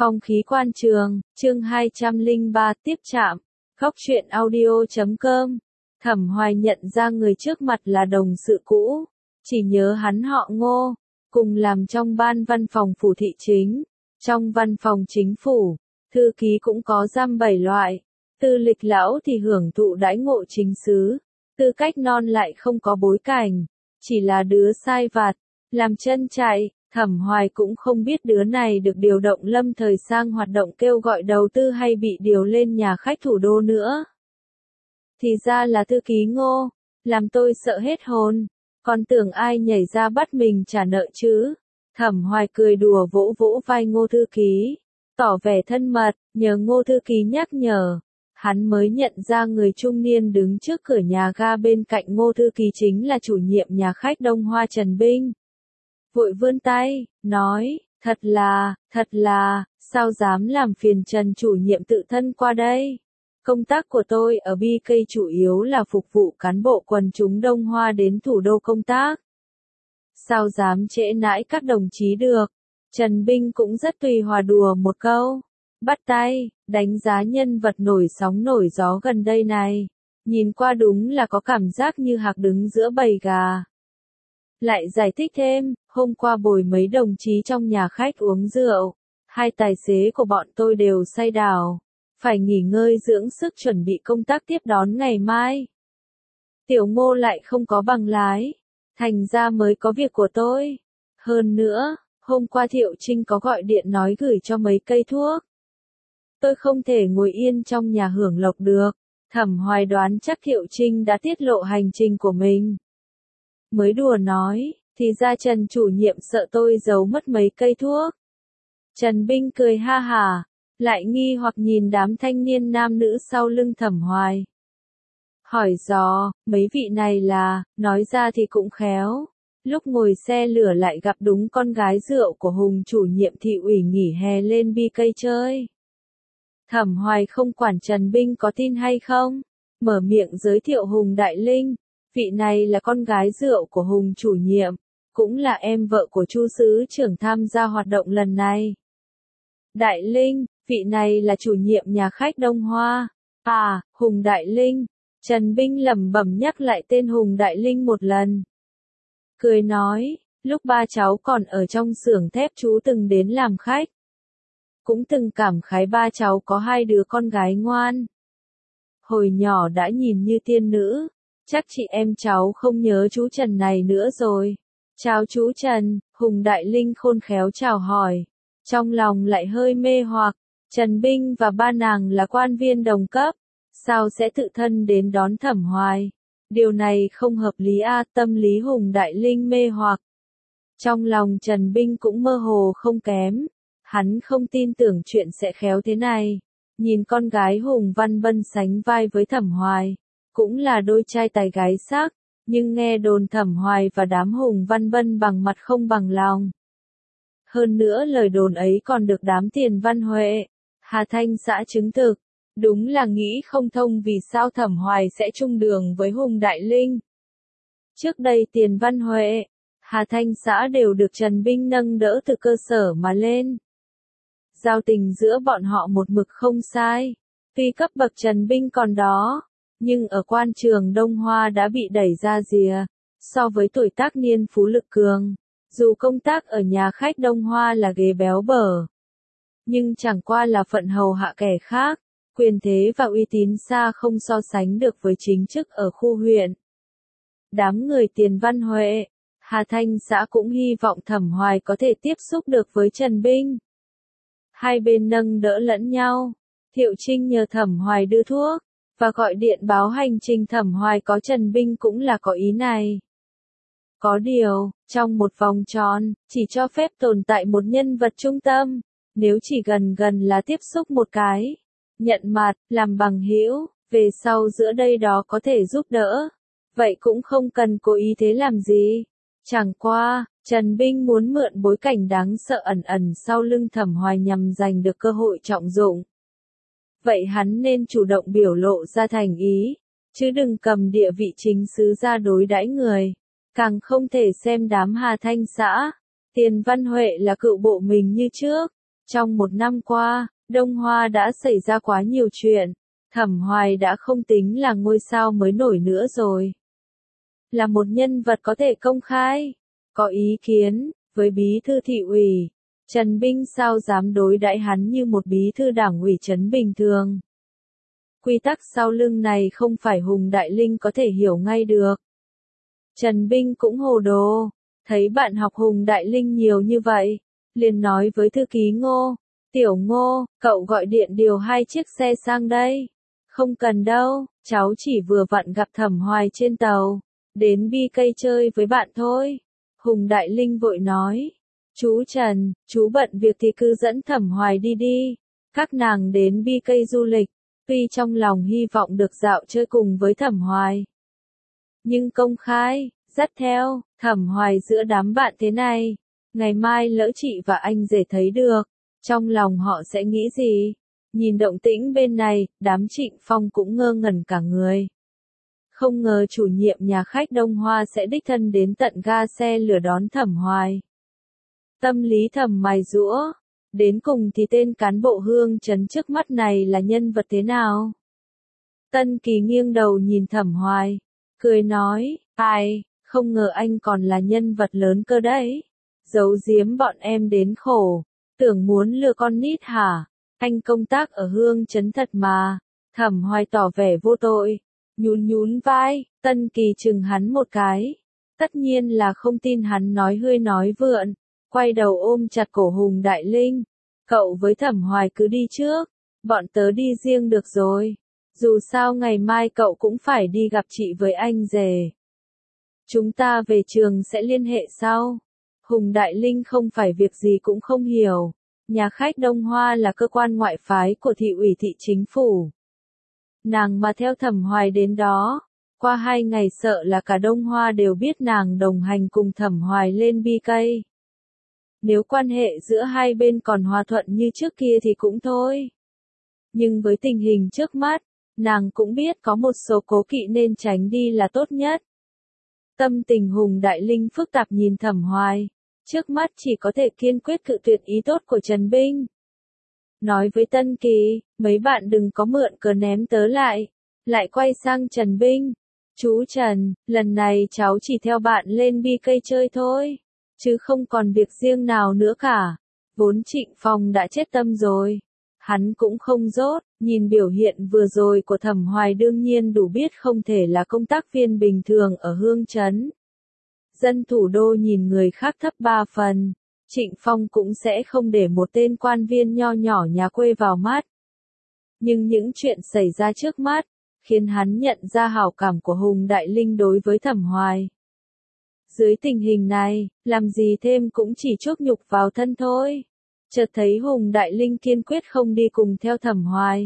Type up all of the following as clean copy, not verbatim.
Phong khí quan trường, chương 203 tiếp chạm, Góc truyện audio.com. Thẩm Hoài nhận ra người trước mặt là đồng sự cũ, chỉ nhớ hắn họ Ngô, cùng làm trong ban văn phòng phủ thị chính. Trong văn phòng chính phủ, thư ký cũng có giam 7 loại, tư lịch lão thì hưởng thụ đãi ngộ chính xứ, tư cách non lại không có bối cảnh, chỉ là đứa sai vặt, làm chân chạy. Thẩm Hoài cũng không biết đứa này được điều động lâm thời sang hoạt động kêu gọi đầu tư hay bị điều lên nhà khách thủ đô nữa. Thì ra là thư ký Ngô, làm tôi sợ hết hồn, còn tưởng ai nhảy ra bắt mình trả nợ chứ. Thẩm Hoài cười đùa vỗ vỗ vai Ngô thư ký, tỏ vẻ thân mật, nhờ Ngô thư ký nhắc nhở. Hắn mới nhận ra người trung niên đứng trước cửa nhà ga bên cạnh Ngô thư ký chính là chủ nhiệm nhà khách Đông Hoa Trần Binh. Vội vươn tay, nói, thật là, sao dám làm phiền Trần chủ nhiệm tự thân qua đây. Công tác của tôi ở BK chủ yếu là phục vụ cán bộ quần chúng Đông Hoa đến thủ đô công tác. Sao dám trễ nãi các đồng chí được. Trần Binh cũng rất tùy hòa đùa một câu. Bắt tay, đánh giá nhân vật nổi sóng nổi gió gần đây này. Nhìn qua đúng là có cảm giác như hạc đứng giữa bầy gà. Lại giải thích thêm, hôm qua bồi mấy đồng chí trong nhà khách uống rượu, hai tài xế của bọn tôi đều say đảo, phải nghỉ ngơi dưỡng sức chuẩn bị công tác tiếp đón ngày mai. Tiểu Ngô lại không có bằng lái, thành ra mới có việc của tôi. Hơn nữa, hôm qua Thiệu Trinh có gọi điện nói gửi cho mấy cây thuốc. Tôi không thể ngồi yên trong nhà hưởng lộc được. Thẩm Hoài đoán chắc Thiệu Trinh đã tiết lộ hành trình của mình. Mới đùa nói, thì ra Trần chủ nhiệm sợ tôi giấu mất mấy cây thuốc. Trần Binh cười ha hả, lại nghi hoặc nhìn đám thanh niên nam nữ sau lưng Thẩm Hoài. Hỏi dò, mấy vị này là, nói ra thì cũng khéo. Lúc ngồi xe lửa lại gặp đúng con gái rượu của Hùng chủ nhiệm thị ủy nghỉ hè lên BK chơi. Thẩm Hoài không quản Trần Binh có tin hay không, mở miệng giới thiệu Hùng Đại Linh. Vị này là con gái rượu của Hùng chủ nhiệm, cũng là em vợ của Chu xứ trưởng tham gia hoạt động lần này. Đại Linh, vị này là chủ nhiệm nhà khách Đông Hoa. À, Hùng Đại Linh. Trần Binh lẩm bẩm nhắc lại tên Hùng Đại Linh một lần. Cười nói, lúc ba cháu còn ở trong xưởng thép chú từng đến làm khách. Cũng từng cảm khái ba cháu có hai đứa con gái ngoan. Hồi nhỏ đã nhìn như tiên nữ. Chắc chị em cháu không nhớ chú Trần này nữa rồi. Chào chú Trần, Hùng Đại Linh khôn khéo chào hỏi. Trong lòng lại hơi mê hoặc, Trần Binh và ba nàng là quan viên đồng cấp. Sao sẽ tự thân đến đón Thẩm Hoài? Điều này không hợp lý a. Tâm lý Hùng Đại Linh mê hoặc. Trong lòng Trần Binh cũng mơ hồ không kém. Hắn không tin tưởng chuyện sẽ khéo thế này. Nhìn con gái Hùng Văn Bân sánh vai với Thẩm Hoài. Cũng là đôi trai tài gái sắc, nhưng nghe đồn Thẩm Hoài và đám Hùng Văn Bân bằng mặt không bằng lòng. Hơn nữa lời đồn ấy còn được đám Tiền Văn Huệ, Hà Thanh xã chứng thực. Đúng là nghĩ không thông vì sao Thẩm Hoài sẽ chung đường với Hùng Đại Linh. Trước đây Tiền Văn Huệ, Hà Thanh xã đều được Trần Binh nâng đỡ từ cơ sở mà lên. Giao tình giữa bọn họ một mực không sai, tuy cấp bậc Trần Binh còn đó. Nhưng ở quan trường Đông Hoa đã bị đẩy ra rìa, so với tuổi tác niên phú lực cường, dù công tác ở nhà khách Đông Hoa là ghế béo bở. Nhưng chẳng qua là phận hầu hạ kẻ khác, quyền thế và uy tín xa không so sánh được với chính chức ở khu huyện. Đám người Tiền Văn Huệ, Hà Thanh xã cũng hy vọng Thẩm Hoài có thể tiếp xúc được với Trần Binh. Hai bên nâng đỡ lẫn nhau, Thiệu Trinh nhờ Thẩm Hoài đưa thuốc. Và gọi điện báo hành trình Thẩm Hoài có Trần Binh cũng là có ý này. Có điều, trong một vòng tròn, chỉ cho phép tồn tại một nhân vật trung tâm. Nếu chỉ gần là tiếp xúc một cái, nhận mặt, làm bằng hữu, về sau giữa đây đó có thể giúp đỡ. Vậy cũng không cần cố ý thế làm gì. Chẳng qua, Trần Binh muốn mượn bối cảnh đáng sợ ẩn sau lưng Thẩm Hoài nhằm giành được cơ hội trọng dụng. Vậy hắn nên chủ động biểu lộ ra thành ý, chứ đừng cầm địa vị chính xứ ra đối đãi người. Càng không thể xem đám Hà Thanh xã, Tiền Văn Huệ là cựu bộ mình như trước. Trong một năm qua, Đông Hoa đã xảy ra quá nhiều chuyện, Thẩm Hoài đã không tính là ngôi sao mới nổi nữa rồi. Là một nhân vật có thể công khai, có ý kiến, với bí thư thị ủy, Trần Binh sao dám đối đãi hắn như một bí thư đảng ủy trấn bình thường. Quy tắc sau lưng này không phải Hùng Đại Linh có thể hiểu ngay được. Trần Binh cũng hồ đồ, thấy bạn học Hùng Đại Linh nhiều như vậy, liền nói với thư ký Ngô, Tiểu Ngô, cậu gọi điện điều 2 chiếc xe sang đây. Không cần đâu, cháu chỉ vừa vặn gặp Thẩm Hoài trên tàu, đến BK chơi với bạn thôi. Hùng Đại Linh vội nói, chú Trần, chú bận việc thì cứ dẫn Thẩm Hoài đi đi, các nàng đến BK du lịch, tuy trong lòng hy vọng được dạo chơi cùng với Thẩm Hoài. Nhưng công khai, dắt theo, Thẩm Hoài giữa đám bạn thế này, ngày mai lỡ chị và anh rể thấy được, trong lòng họ sẽ nghĩ gì? Nhìn động tĩnh bên này, đám Trịnh Phong cũng ngơ ngẩn cả người. Không ngờ chủ nhiệm nhà khách Đông Hoa sẽ đích thân đến tận ga xe lửa đón Thẩm Hoài. Tâm lý thầm mày giũa, đến cùng thì tên cán bộ Hương Trấn trước mắt này là nhân vật thế nào? Tân Kỳ nghiêng đầu nhìn Thẩm Hoài, cười nói, ai, không ngờ anh còn là nhân vật lớn cơ đấy. Giấu giếm bọn em đến khổ, tưởng muốn lừa con nít hả? Anh công tác ở Hương Trấn thật mà. Thẩm Hoài tỏ vẻ vô tội, nhún nhún vai, Tân Kỳ chừng hắn một cái. Tất nhiên là không tin hắn nói hơi nói vượn, quay đầu ôm chặt cổ Hùng Đại Linh. Cậu với Thẩm Hoài cứ đi trước, bọn tớ đi riêng được rồi. Dù sao ngày mai cậu cũng phải đi gặp chị với anh rể. Chúng ta về trường sẽ liên hệ sau. Hùng Đại Linh không phải việc gì cũng không hiểu. Nhà khách Đông Hoa là cơ quan ngoại phái của thị ủy thị chính phủ. Nàng mà theo Thẩm Hoài đến đó, qua 2 ngày sợ là cả Đông Hoa đều biết nàng đồng hành cùng Thẩm Hoài lên BK. Nếu quan hệ giữa hai bên còn hòa thuận như trước kia thì cũng thôi. Nhưng với tình hình trước mắt, nàng cũng biết có một số cố kỵ nên tránh đi là tốt nhất. Tâm tình Hùng Đại Linh phức tạp nhìn Thẩm Hoài, trước mắt chỉ có thể kiên quyết cự tuyệt ý tốt của Trần Binh. Nói với Tân Kỳ, mấy bạn đừng có mượn cớ ném tớ lại quay sang Trần Binh. Chú Trần, lần này cháu chỉ theo bạn lên BK chơi thôi, chứ không còn việc riêng nào nữa cả. Vốn Trịnh Phong đã chết tâm rồi. Hắn cũng không dốt, nhìn biểu hiện vừa rồi của Thẩm Hoài đương nhiên đủ biết không thể là công tác viên bình thường ở Hương Trấn. Dân thủ đô nhìn người khác thấp 3 phần, Trịnh Phong cũng sẽ không để một tên quan viên nho nhỏ nhà quê vào mắt. Nhưng những chuyện xảy ra trước mắt, khiến hắn nhận ra hảo cảm của Hùng Đại Linh đối với Thẩm Hoài. Dưới tình hình này, làm gì thêm cũng chỉ chuốc nhục vào thân thôi. Chợt thấy Hùng Đại Linh kiên quyết không đi cùng theo Thẩm Hoài.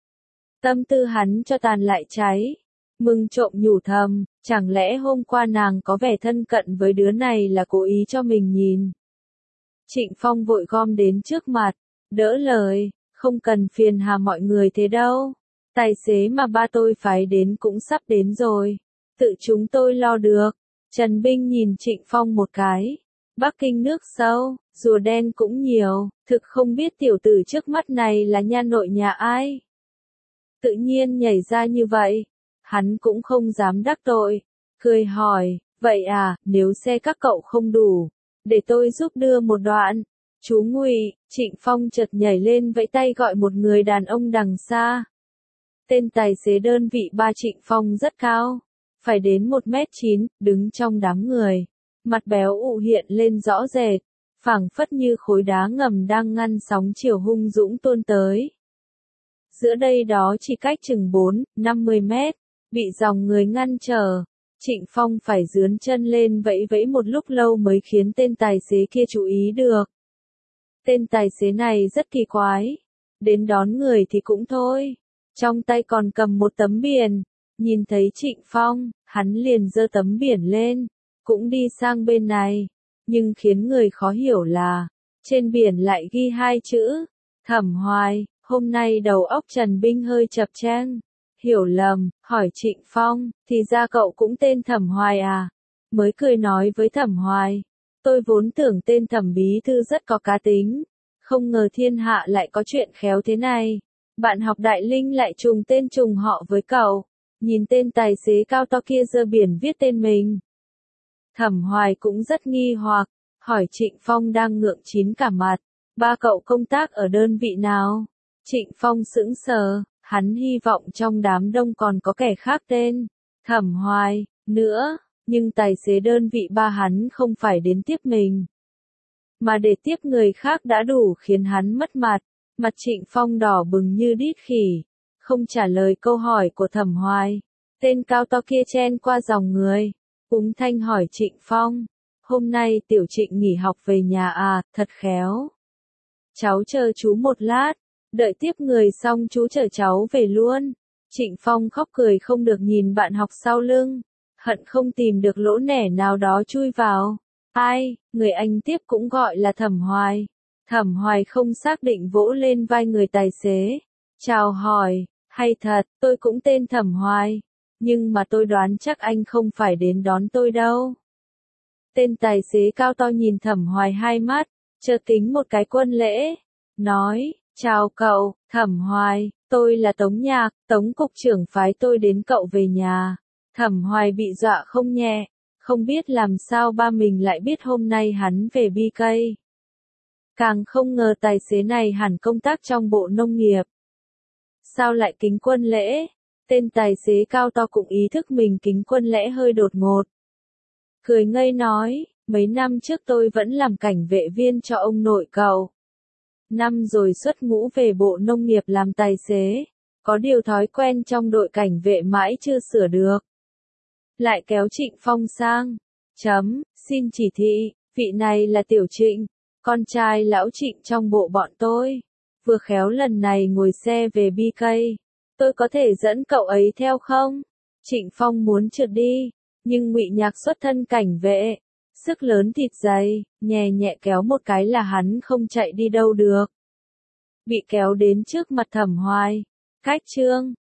Tâm tư hắn cho tàn lại cháy. Mừng trộm nhủ thầm, chẳng lẽ hôm qua nàng có vẻ thân cận với đứa này là cố ý cho mình nhìn. Trịnh Phong vội gom đến trước mặt, đỡ lời, không cần phiền hà mọi người thế đâu. Tài xế mà ba tôi phái đến cũng sắp đến rồi. Tự chúng tôi lo được. Trần Binh nhìn Trịnh Phong một cái. Bắc Kinh nước sâu, rùa đen cũng nhiều, thực không biết tiểu tử trước mắt này là nha nội nhà ai. Tự nhiên nhảy ra như vậy, hắn cũng không dám đắc tội, cười hỏi, vậy à, nếu xe các cậu không đủ, để tôi giúp đưa một đoạn. Chú Ngụy, Trịnh Phong chợt nhảy lên vẫy tay gọi một người đàn ông đằng xa. Tên tài xế đơn vị ba Trịnh Phong rất cao, phải đến 1m9, đứng trong đám người. Mặt béo ụ hiện lên rõ rệt, phảng phất như khối đá ngầm đang ngăn sóng chiều hung dũng tuôn tới. Giữa đây đó chỉ cách chừng 4-50 mét, bị dòng người ngăn trở. Trịnh Phong phải dướn chân lên vẫy vẫy một lúc lâu mới khiến tên tài xế kia chú ý được. Tên tài xế này rất kỳ quái. Đến đón người thì cũng thôi. Trong tay còn cầm một tấm biển. Nhìn thấy Trịnh Phong, hắn liền giơ tấm biển lên. Cũng đi sang bên này. Nhưng khiến người khó hiểu là, trên biển lại ghi 2 chữ. Thẩm Hoài, hôm nay đầu óc Trần Binh hơi chập chênh. Hiểu lầm, hỏi Trịnh Phong, thì ra cậu cũng tên Thẩm Hoài à? Mới cười nói với Thẩm Hoài. Tôi vốn tưởng tên Thẩm bí thư rất có cá tính. Không ngờ thiên hạ lại có chuyện khéo thế này. Bạn học Đại Linh lại trùng tên trùng họ với cậu. Nhìn tên tài xế cao to kia giơ biển viết tên mình. Thẩm Hoài cũng rất nghi hoặc, hỏi Trịnh Phong đang ngượng chín cả mặt. Ba cậu công tác ở đơn vị nào? Trịnh Phong sững sờ, hắn hy vọng trong đám đông còn có kẻ khác tên Thẩm Hoài nữa, nhưng tài xế đơn vị ba hắn không phải đến tiếp mình, mà để tiếp người khác đã đủ khiến hắn mất mặt. Mặt Trịnh Phong đỏ bừng như đít khỉ, không trả lời câu hỏi của Thẩm Hoài. Tên cao to kia chen qua dòng người, úng thanh hỏi Trịnh Phong, hôm nay tiểu Trịnh nghỉ học về nhà à, thật khéo. Cháu chờ chú một lát, đợi tiếp người xong chú chở cháu về luôn. Trịnh Phong khóc cười không được nhìn bạn học sau lưng, hận không tìm được lỗ nẻ nào đó chui vào. Ai, người anh tiếp cũng gọi là Thẩm Hoài. Thẩm Hoài không xác định vỗ lên vai người tài xế. Chào hỏi, hay thật, tôi cũng tên Thẩm Hoài. Nhưng mà tôi đoán chắc anh không phải đến đón tôi đâu. Tên tài xế cao to nhìn Thẩm Hoài hai mắt, chợt kính một cái quân lễ. Nói, chào cậu, Thẩm Hoài, tôi là Tống Nhạc, Tống cục trưởng phái tôi đến cậu về nhà. Thẩm Hoài bị dọa không nhẹ, không biết làm sao ba mình lại biết hôm nay hắn về BK. Càng không ngờ tài xế này hẳn công tác trong bộ nông nghiệp. Sao lại kính quân lễ? Tên tài xế cao to cũng ý thức mình kính quân lễ hơi đột ngột. Cười ngây nói, mấy năm trước tôi vẫn làm cảnh vệ viên cho ông nội cậu. Năm rồi xuất ngũ về bộ nông nghiệp làm tài xế, có điều thói quen trong đội cảnh vệ mãi chưa sửa được. Lại kéo Trịnh Phong sang. Xin chỉ thị, vị này là Tiểu Trịnh, con trai lão Trịnh trong bộ bọn tôi. Vừa khéo lần này ngồi xe về BK, tôi có thể dẫn cậu ấy theo không? Trịnh Phong muốn trượt đi, nhưng Ngụy Nhạc xuất thân cảnh vệ, sức lớn thịt dày, nhẹ nhẹ kéo một cái là hắn không chạy đi đâu được. Bị kéo đến trước mặt Thẩm Hoài. Cách chương